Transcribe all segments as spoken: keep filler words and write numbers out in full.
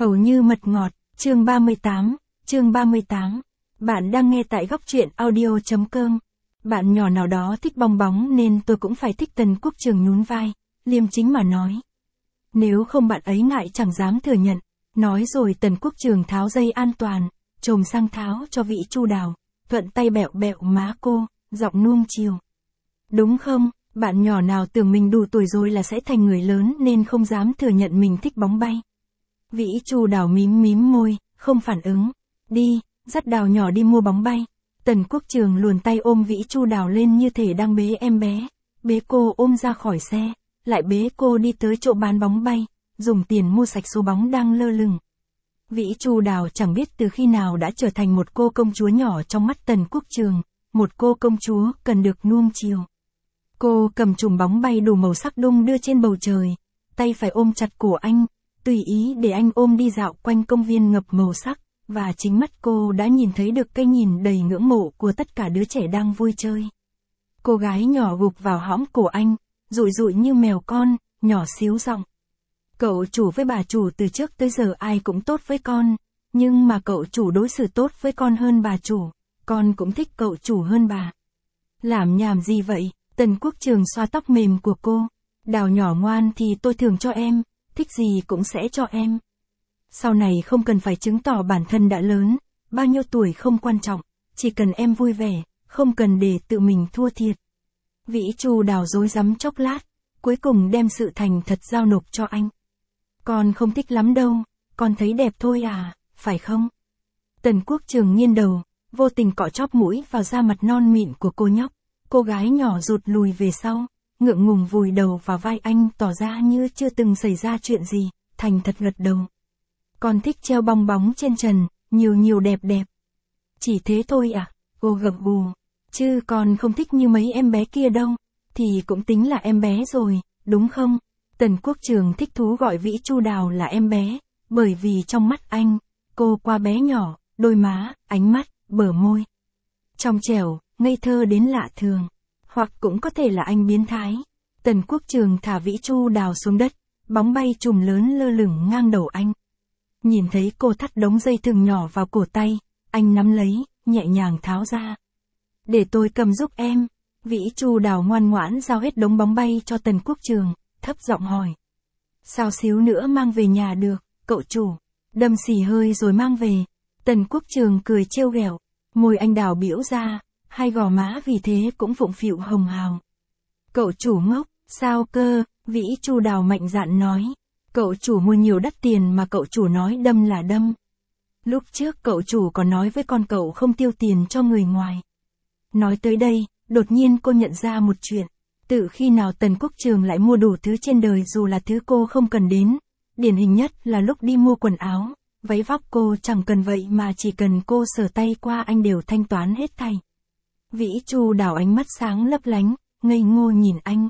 Hầu như mật ngọt, chương ba mươi tám, chương ba mươi tám. Bạn đang nghe tại góc truyện audio.com. Bạn nhỏ nào đó thích bong bóng nên tôi cũng phải thích. Tần Quốc Trường nhún vai, liêm chính mà nói. Nếu không bạn ấy ngại chẳng dám thừa nhận. Nói rồi Tần Quốc Trường tháo dây an toàn, chồm sang tháo cho Vĩ Chu Đào, thuận tay bẹo bẹo má cô, giọng nuông chiều. Đúng không, bạn nhỏ nào tưởng mình đủ tuổi rồi là sẽ thành người lớn nên không dám thừa nhận mình thích bóng bay. Vĩ Chu Đào mím mím môi, không phản ứng. Đi, dắt Đào nhỏ đi mua bóng bay. Tần Quốc Trường luồn tay ôm Vĩ Chu Đào lên như thể đang bế em bé. Bế cô ôm ra khỏi xe, lại bế cô đi tới chỗ bán bóng bay, dùng tiền mua sạch số bóng đang lơ lửng. Vĩ Chu Đào chẳng biết từ khi nào đã trở thành một cô công chúa nhỏ trong mắt Tần Quốc Trường, một cô công chúa cần được nuông chiều. Cô cầm chùm bóng bay đủ màu sắc đung đưa trên bầu trời, tay phải ôm chặt cổ anh, tùy ý để anh ôm đi dạo quanh công viên ngập màu sắc, và chính mắt cô đã nhìn thấy được cái nhìn đầy ngưỡng mộ của tất cả đứa trẻ đang vui chơi. Cô gái nhỏ gục vào hõm cổ anh, dụi dụi như mèo con, nhỏ xíu giọng. Cậu chủ với bà chủ từ trước tới giờ ai cũng tốt với con, nhưng mà cậu chủ đối xử tốt với con hơn bà chủ, con cũng thích cậu chủ hơn bà. Làm nhảm gì vậy? Tần Quốc Trường xoa tóc mềm của cô. Đào nhỏ ngoan thì tôi thường cho em, thích gì cũng sẽ cho em. Sau này không cần phải chứng tỏ bản thân đã lớn, bao nhiêu tuổi không quan trọng, chỉ cần em vui vẻ, không cần để tự mình thua thiệt. Vĩ Chu Đào rối rắm chốc lát, cuối cùng đem sự thành thật giao nộp cho anh. Con không thích lắm đâu, con thấy đẹp thôi à, phải không? Tần Quốc Trường nghiêng đầu, vô tình cọ chóp mũi vào da mặt non mịn của cô nhóc. Cô gái nhỏ rụt lùi về sau, ngượng ngùng vùi đầu vào vai anh tỏ ra như chưa từng xảy ra chuyện gì, thành thật gật đầu. Con thích treo bong bóng trên trần, nhiều nhiều đẹp đẹp. Chỉ thế thôi à? Cô gật gù. Chứ con không thích như mấy em bé kia đâu, thì cũng tính là em bé rồi, đúng không? Tần Quốc Trường thích thú gọi Vĩ Chu Đào là em bé, bởi vì trong mắt anh, cô quá bé nhỏ, đôi má, ánh mắt, bờ môi. Trong trẻo, ngây thơ đến lạ thường. Hoặc cũng có thể là anh biến thái. Tần Quốc Trường thả Vĩ Chu Đào xuống đất, bóng bay chùm lớn lơ lửng ngang đầu anh. Nhìn thấy cô thắt đống dây thừng nhỏ vào cổ tay, anh nắm lấy, nhẹ nhàng tháo ra. Để tôi cầm giúp em. Vĩ Chu Đào ngoan ngoãn giao hết đống bóng bay cho Tần Quốc Trường, thấp giọng hỏi. Sao xíu nữa mang về nhà được, cậu chủ? Đâm xì hơi rồi mang về. Tần Quốc Trường cười trêu ghẹo, môi anh đào biểu ra, hai gò má vì thế cũng phụng phịu hồng hào. Cậu chủ ngốc, sao cơ? Vĩ Chu Đào mạnh dạn nói. Cậu chủ mua nhiều đắt tiền mà cậu chủ nói đâm là đâm. Lúc trước cậu chủ còn nói với con cậu không tiêu tiền cho người ngoài. Nói tới đây, đột nhiên cô nhận ra một chuyện. Từ khi nào Tần Quốc Trường lại mua đủ thứ trên đời dù là thứ cô không cần đến. Điển hình nhất là lúc đi mua quần áo, váy vóc cô chẳng cần vậy mà chỉ cần cô sờ tay qua anh đều thanh toán hết thảy. Vĩ Chu Đào ánh mắt sáng lấp lánh, ngây ngô nhìn anh.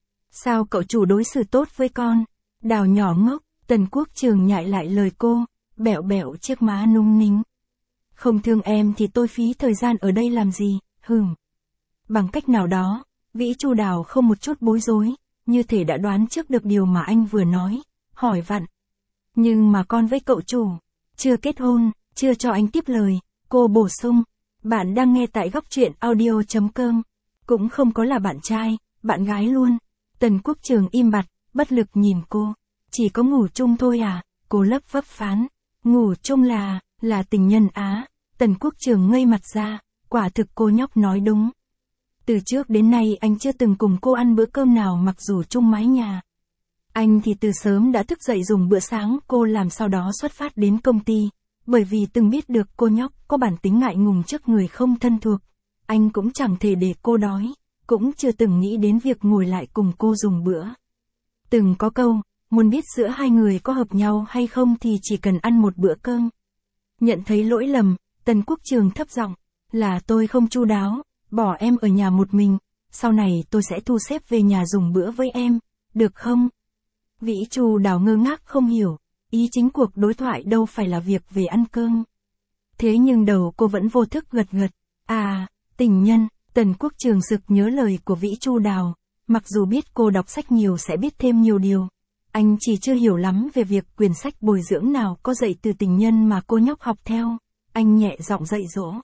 Sao cậu chủ đối xử tốt với con? Đào nhỏ ngốc. Tần Quốc Trường nhại lại lời cô, bẹo bẹo chiếc má nung nính. Không thương em thì tôi phí thời gian ở đây làm gì, hừm. Bằng cách nào đó, Vĩ Chu Đào không một chút bối rối, như thể đã đoán trước được điều mà anh vừa nói, hỏi vặn. Nhưng mà con với cậu chủ, chưa kết hôn, chưa cho anh tiếp lời, cô bổ sung. Bạn đang nghe tại góc truyện audio.com. Cũng không có là bạn trai, bạn gái luôn. Tần Quốc Trường im bặt, bất lực nhìn cô. Chỉ có ngủ chung thôi à? Cô lấp vấp phán. Ngủ chung là, là tình nhân á. Tần Quốc Trường ngây mặt ra, quả thực cô nhóc nói đúng. Từ trước đến nay anh chưa từng cùng cô ăn bữa cơm nào mặc dù chung mái nhà. Anh thì từ sớm đã thức dậy dùng bữa sáng cô làm sau đó xuất phát đến công ty. Bởi vì từng biết được cô nhóc có bản tính ngại ngùng trước người không thân thuộc, anh cũng chẳng thể để cô đói, cũng chưa từng nghĩ đến việc ngồi lại cùng cô dùng bữa. Từng có câu, muốn biết giữa hai người có hợp nhau hay không thì chỉ cần ăn một bữa cơm. Nhận thấy lỗi lầm, Tần Quốc Trường thấp giọng, là tôi không chu đáo, bỏ em ở nhà một mình, sau này tôi sẽ thu xếp về nhà dùng bữa với em, được không? Vĩ Chu Đào ngơ ngác không hiểu. Ý chính cuộc đối thoại đâu phải là việc về ăn cơm. Thế nhưng đầu cô vẫn vô thức gật gật. À, tình nhân. Tần Quốc Trường sực nhớ lời của Vĩ Chu Đào. Mặc dù biết cô đọc sách nhiều sẽ biết thêm nhiều điều. Anh chỉ chưa hiểu lắm về việc quyển sách bồi dưỡng nào có dạy từ tình nhân mà cô nhóc học theo. Anh nhẹ giọng dạy dỗ.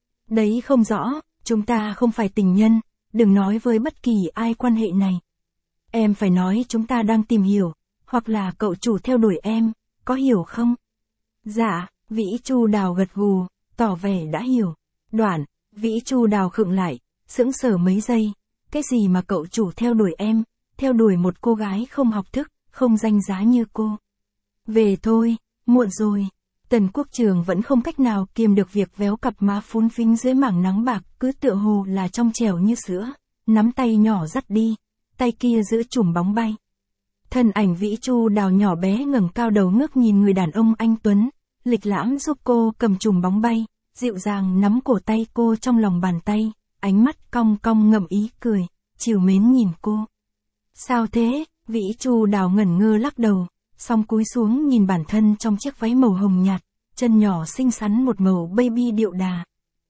Đấy không rõ, chúng ta không phải tình nhân, đừng nói với bất kỳ ai quan hệ này. Em phải nói chúng ta đang tìm hiểu, hoặc là cậu chủ theo đuổi em, có hiểu không? Dạ, Vĩ Chu Đào gật gù, tỏ vẻ đã hiểu. Đoạn, Vĩ Chu Đào khựng lại, sững sờ mấy giây. Cái gì mà cậu chủ theo đuổi em, theo đuổi một cô gái không học thức, không danh giá như cô. Về thôi, muộn rồi. Tần Quốc Trường vẫn không cách nào kiềm được việc véo cặp má phún phính dưới mảng nắng bạc, cứ tựa hồ là trong trẻo như sữa, nắm tay nhỏ dắt đi, tay kia giữ chùm bóng bay. Thân ảnh Vĩ Chu Đào nhỏ bé ngẩng cao đầu ngước nhìn người đàn ông anh tuấn, lịch lãm giúp cô cầm chùm bóng bay, dịu dàng nắm cổ tay cô trong lòng bàn tay, ánh mắt cong cong ngậm ý cười, trìu mến nhìn cô. Sao thế? Vĩ Chu Đào ngẩn ngơ lắc đầu, xong cúi xuống nhìn bản thân trong chiếc váy màu hồng nhạt, chân nhỏ xinh xắn một màu baby điệu đà.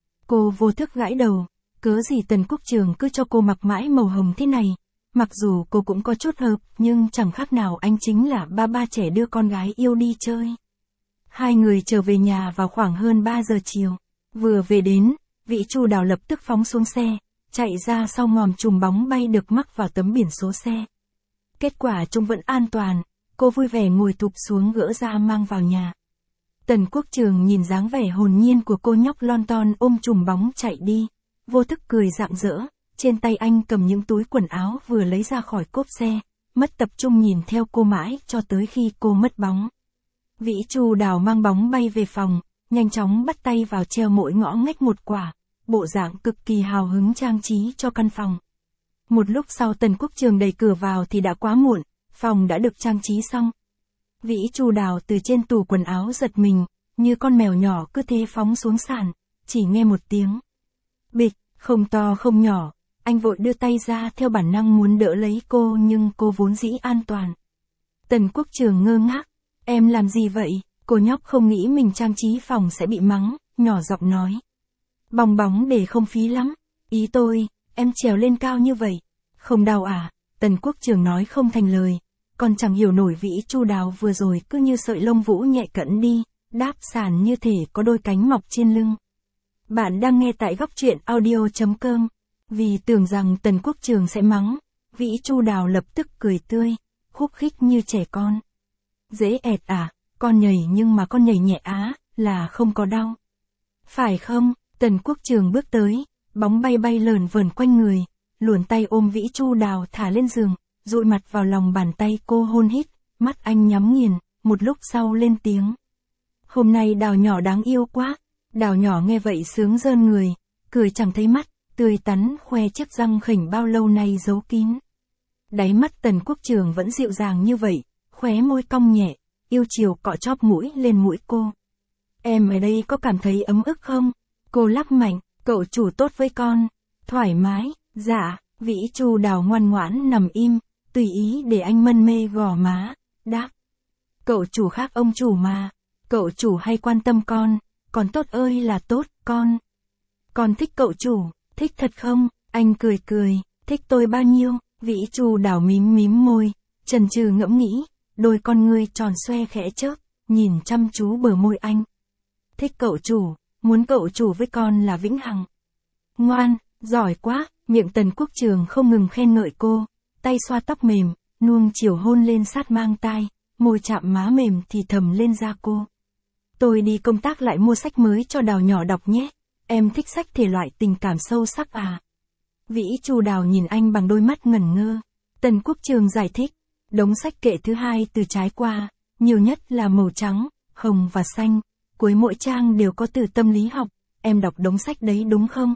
Cô vô thức gãi đầu, cớ gì Tần Quốc Trường cứ cho cô mặc mãi màu hồng thế này. Mặc dù cô cũng có chút hợp, nhưng chẳng khác nào anh chính là ba ba trẻ đưa con gái yêu đi chơi. Hai người trở về nhà vào khoảng hơn ba giờ chiều. Vừa về đến, Vĩ Chu Đào lập tức phóng xuống xe, chạy ra sau ngòm chùm bóng bay được mắc vào tấm biển số xe. Kết quả trông vẫn an toàn, cô vui vẻ ngồi thụp xuống gỡ ra mang vào nhà. Tần Quốc Trường nhìn dáng vẻ hồn nhiên của cô nhóc lon ton ôm chùm bóng chạy đi, vô thức cười rạng rỡ. Trên tay anh cầm những túi quần áo vừa lấy ra khỏi cốp xe, mất tập trung nhìn theo cô mãi cho tới khi cô mất bóng. Vĩ Chu Đào mang bóng bay về phòng, nhanh chóng bắt tay vào treo mỗi ngõ ngách một quả, bộ dạng cực kỳ hào hứng trang trí cho căn phòng. Một lúc sau Tần Quốc Trường đẩy cửa vào thì đã quá muộn, phòng đã được trang trí xong. Vĩ Chu Đào từ trên tủ quần áo giật mình, như con mèo nhỏ cứ thế phóng xuống sàn, chỉ nghe một tiếng bịch, không to không nhỏ. Anh vội đưa tay ra theo bản năng muốn đỡ lấy cô nhưng cô vốn dĩ an toàn. Tần Quốc Trường ngơ ngác, em làm gì vậy? Cô nhóc không nghĩ mình trang trí phòng sẽ bị mắng, nhỏ giọng nói. Bong bóng để không phí lắm, ý tôi, em trèo lên cao như vậy. Không đau à? Tần Quốc Trường nói không thành lời, còn chẳng hiểu nổi Vĩ Chu Đào vừa rồi cứ như sợi lông vũ nhẹ cẫng đi, đáp sàn như thể có đôi cánh mọc trên lưng. Bạn đang nghe tại góc truyện audio chấm com. Vì tưởng rằng Tần Quốc Trường sẽ mắng, Vĩ Chu Đào lập tức cười tươi, khúc khích như trẻ con. Dễ ẹt à, con nhảy nhưng mà con nhảy nhẹ á, là không có đau. Phải không? Tần Quốc Trường bước tới, bóng bay bay lởn vởn quanh người, luồn tay ôm Vĩ Chu Đào thả lên giường, dụi mặt vào lòng bàn tay cô hôn hít, mắt anh nhắm nghiền, một lúc sau lên tiếng. Hôm nay Đào nhỏ đáng yêu quá. Đào nhỏ nghe vậy sướng rơn người, cười chẳng thấy mắt, tươi tắn khoe chiếc răng khỉnh bao lâu nay giấu kín. Đáy mắt Tần Quốc Trường vẫn dịu dàng như vậy, khóe môi cong nhẹ, yêu chiều cọ chóp mũi lên mũi cô. Em ở đây có cảm thấy ấm ức không? Cô lắc mạnh, cậu chủ tốt với con. Thoải mái, dạ, Vĩ Chu Đào ngoan ngoãn nằm im, tùy ý để anh mân mê gò má, đáp. Cậu chủ khác ông chủ mà, cậu chủ hay quan tâm con, con tốt ơi là tốt, con. Con thích cậu chủ, thích thật không? Anh cười cười, thích tôi bao nhiêu? Vĩ Chu Đào mím mím môi, chần chừ ngẫm nghĩ, đôi con ngươi tròn xoe khẽ chớp, nhìn chăm chú bờ môi anh. Thích cậu chủ, muốn cậu chủ với con là vĩnh hằng. Ngoan, giỏi quá, miệng Tần Quốc Trường không ngừng khen ngợi cô, tay xoa tóc mềm, nuông chiều hôn lên sát mang tai, môi chạm má mềm thì thầm lên da cô. Tôi đi công tác lại mua sách mới cho Đào nhỏ đọc nhé, em thích sách thể loại tình cảm sâu sắc à? Vĩ Chu Đào nhìn anh bằng đôi mắt ngẩn ngơ. Tần Quốc Trường giải thích, đống sách kệ thứ hai từ trái qua, nhiều nhất là màu trắng, hồng và xanh, cuối mỗi trang đều có từ tâm lý học, em đọc đống sách đấy đúng không?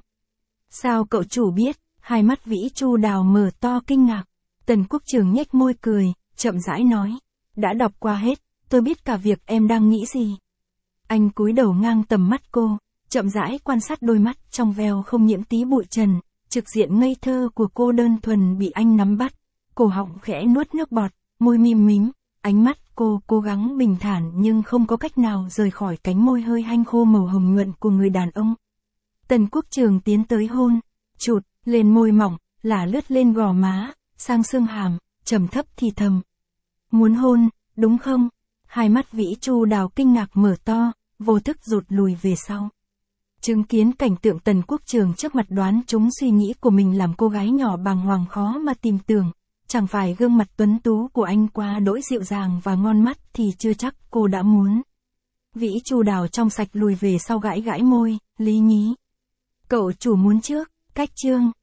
Sao cậu chủ biết? Hai mắt Vĩ Chu Đào mở to kinh ngạc. Tần Quốc Trường nhếch môi cười, chậm rãi nói, đã đọc qua hết, tôi biết cả việc em đang nghĩ gì. Anh cúi đầu ngang tầm mắt cô, chậm rãi quan sát đôi mắt trong veo không nhiễm tí bụi trần, trực diện ngây thơ của cô đơn thuần bị anh nắm bắt, cổ họng khẽ nuốt nước bọt, môi mím mím, ánh mắt cô cố gắng bình thản nhưng không có cách nào rời khỏi cánh môi hơi hanh khô màu hồng nhuận của người đàn ông. Tần Quốc Trường tiến tới hôn, chụt lên môi mỏng, là lướt lên gò má, sang xương hàm, trầm thấp thì thầm. Muốn hôn, đúng không? Hai mắt Vĩ Chu Đào kinh ngạc mở to, vô thức rụt lùi về sau. Chứng kiến cảnh tượng Tần Quốc Trường trước mặt đoán trúng suy nghĩ của mình làm cô gái nhỏ bàng hoàng khó mà tìm tưởng. Chẳng phải gương mặt tuấn tú của anh quá đỗi dịu dàng và ngon mắt thì chưa chắc cô đã muốn. Vĩ Chu Đào trong sạch lùi về sau gãi gãi môi, lý nhí. Cậu chủ muốn trước, cách chương.